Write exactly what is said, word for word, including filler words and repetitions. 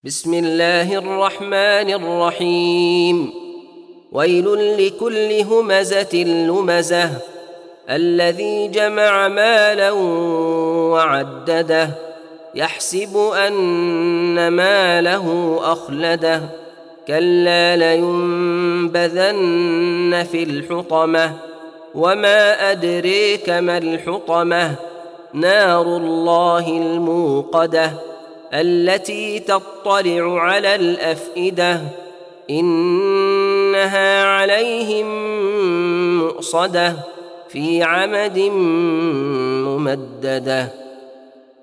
بسم الله الرحمن الرحيم. ويل لكل همزة لمزة الذي جمع مالا وعدده يحسب أن ماله أخلده كلا لينبذن في الحطمة وما أدريك ما الحطمة نار الله الموقدة التي تطلع على الأفئدة إنها عليهم مؤصدة في عمد ممددة.